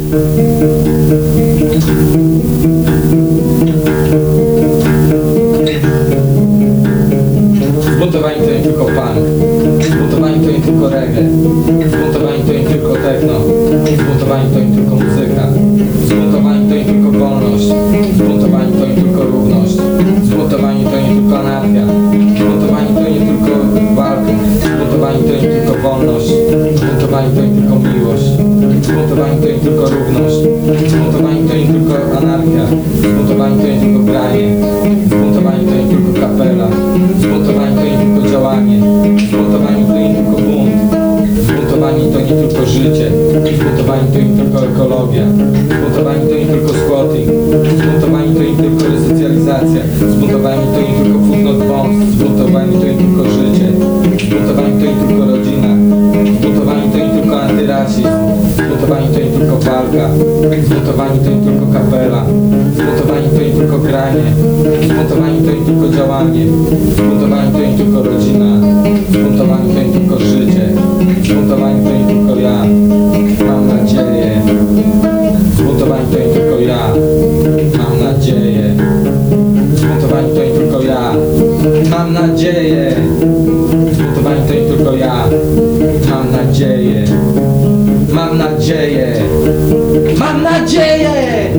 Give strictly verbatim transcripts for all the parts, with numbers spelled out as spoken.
Zbuntowani to nie tylko punk, zbuntowani to nie tylko reggae, zbuntowani to nie tylko techno, zbuntowani to nie tylko muzyka, zbuntowani to nie tylko wolność, zbuntowani to nie tylko równość, zbuntowani to nie tylko anarchia, zbuntowani to nie tylko walka, zbuntowani to nie tylko wolność, zbuntowani to nie tylko miłość, zbuntowani to nie tylko równość, zbuntowani to nie tylko anarchia, zbuntowani to nie tylko granie, zbuntowani to nie tylko kapela, zbuntowani to nie tylko działanie, zbuntowani to nie tylko bunt, zbuntowani to nie tylko życie, zbuntowani to nie tylko ekologia, zbuntowani to nie tylko squatting, zbuntowani to nie tylko resocjalizacja, zbuntowani to nie tylko food not bombs, zbuntowani to nie tylko życie, zbuntowani to nie tylko rodzina, zbuntowani to nie tylko antyrasizm, zbuntowani to nie tylko walka, zbuntowani to nie tylko kapela, zbuntowani to nie tylko granie, zbuntowani to nie tylko działanie, zbuntowani to nie tylko rodzina, zbuntowani to nie tylko życie, zbuntowani to nie tylko ja, mam nadzieję, zbuntowani to nie tylko ja, mam nadzieję, zbuntowani to nie tylko ja, mam nadzieję, zbuntowani to nie tylko ja, mam nadzieję, mam nadzieję, mam nadzieję.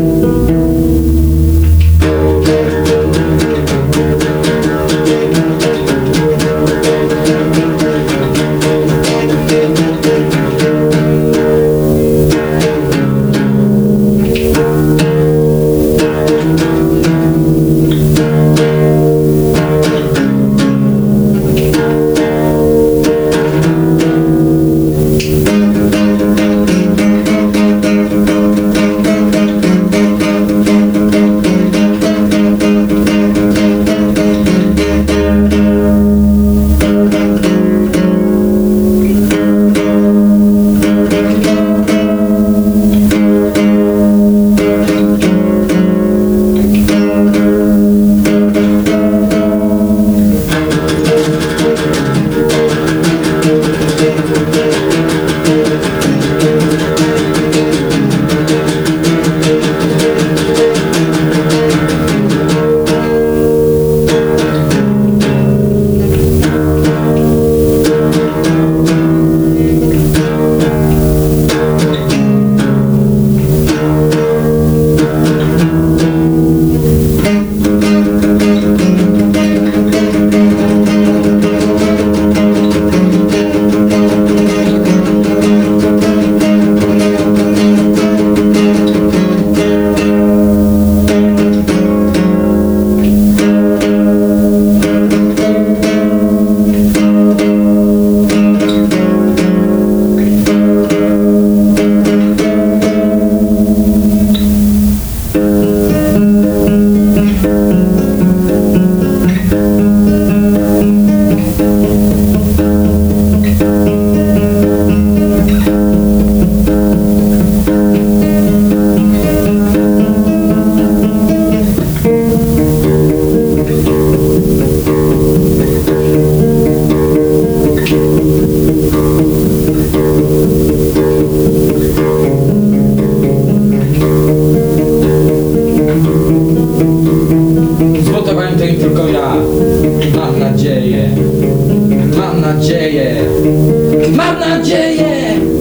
Zbuntowani to nie tylko ja, mam nadzieję, mam nadzieję, mam nadzieję.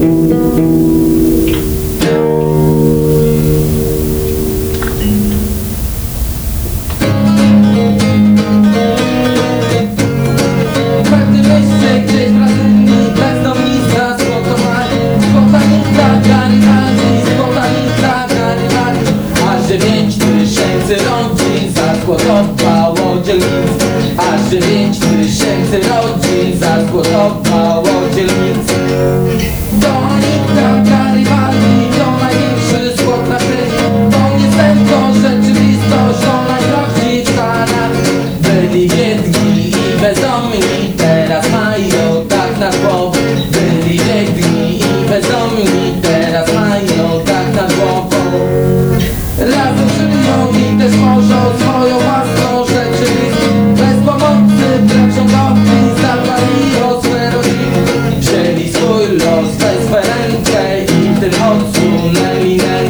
Zgłosowało dzielnic, aż dziewięć tysięcy rodzin zagłosowało dzielnic. Donika Garibaldi to największy skład na świecie. To nie sen, to rzeczywistość, to najprawdziwsza lat. Byli biedni i bezdomni, teraz mają dach nad głową. Byli biedni i bezdomni, teraz mają dach nad głową. Razem żyją i też tworzą swoją własną rzeczywistość. Bez pomocy brak rządowi zadbali o swe rodziny. Wzięli swój los, weź swe rękę i tym odsunęli nędzę.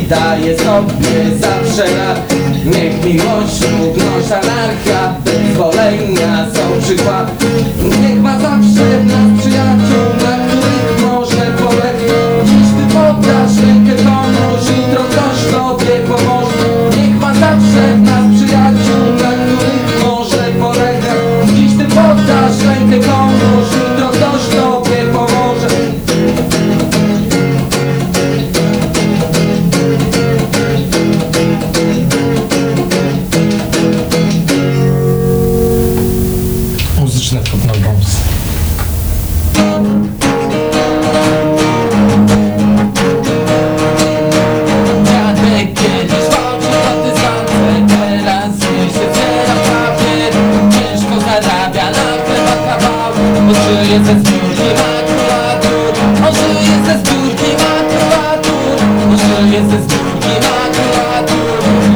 daje sobie zawsze rad. Niech miłość, równość, anarchia, zezwolenia są przykład. Niech ma zawsze w nas przyjaciół, na których może polegać. Dziś ty podasz rękę komuś, jutro ktoś tobie pomoże. Niech ma zawsze w nas przyjaciół, na których może polegać. Dziś ty podasz rękę komuś, jutro ktoś tobie pomoże. Muzyczne Footballbombs. Dziadek kiedyś walczył o dystansę, teraz się zbiera papier. Ciężko zarabia na chleba kawał, bo żyje ze zbiórki makulatur. On żyje ze zbiórki makulatur. On żyje ze zbiórki makulatur.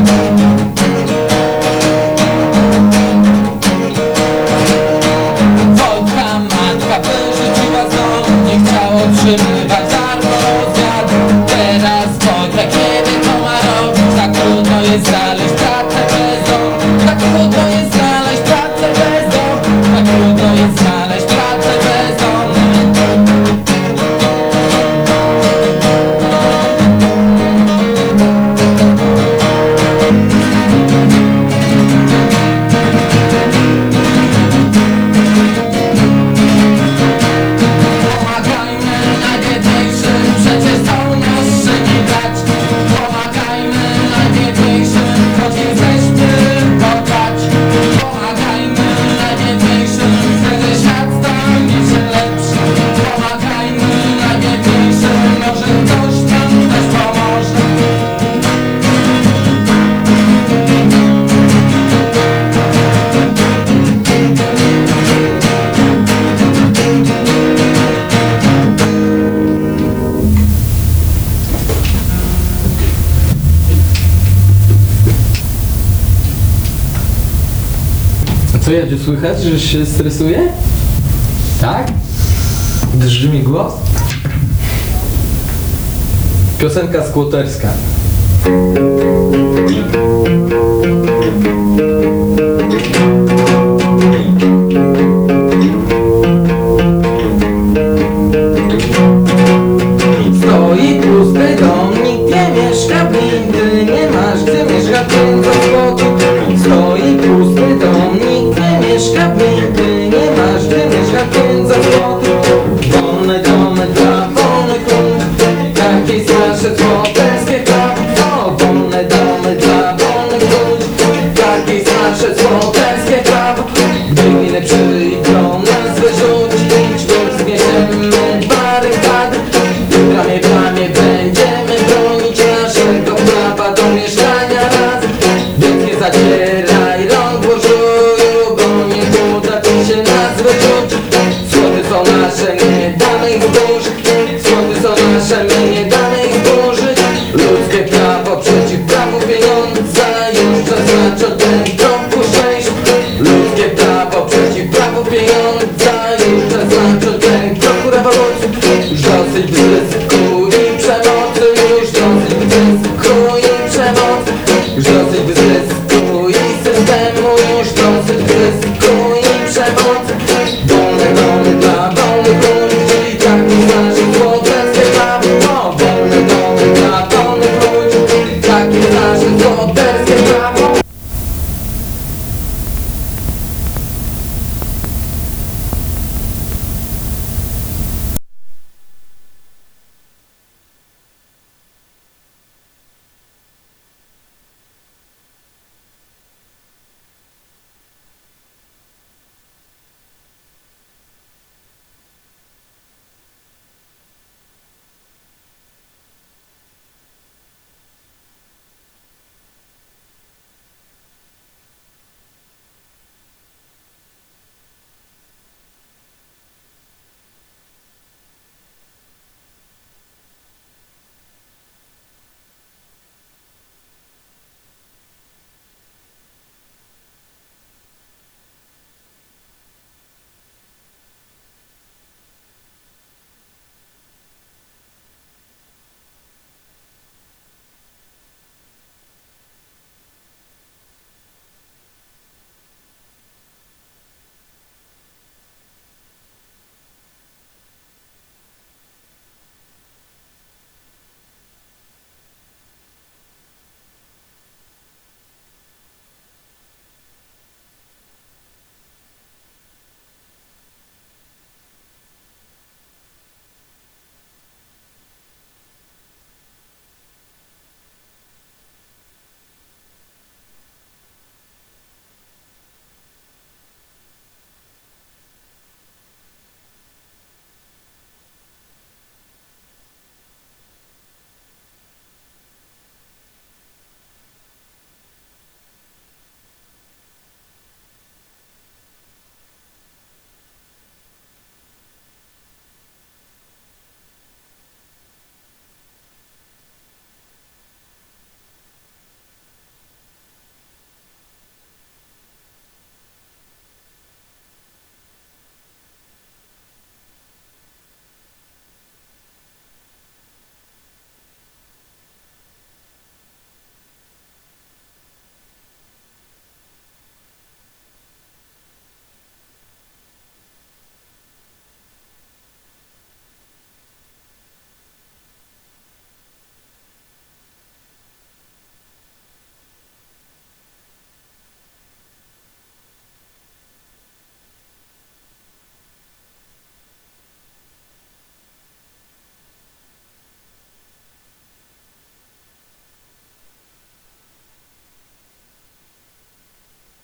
Wojtka matka wyrzuciła z domu, nie chciała otrzymywać darmo obiad. Teraz Wojtek nie wie co ma robić, tak trudno jest znaleźć pracę bez domu. Tak trudno jest znaleźć pracę bez domu. Tak trudno jest znaleźć pracę bez domu. Pomagajmy najbiedniejszym, przecież są naszymi braćmi. Pomagajmy najbiedniejszym, choć jesteśmy kochać. Pomagajmy najbiedniejszym, wtedy świat stanie się lepszy. Pomagajmy najbiedniejszym, może ktoś nam też pomoże. Co, Jadziu, słychać, że się stresuje? Tak? Drży mi głos? Piosenka skłoterska. Stoi pusty dom, nikt nie mieszka w nim, ty nie masz gdzie mieszkać, więc od spodu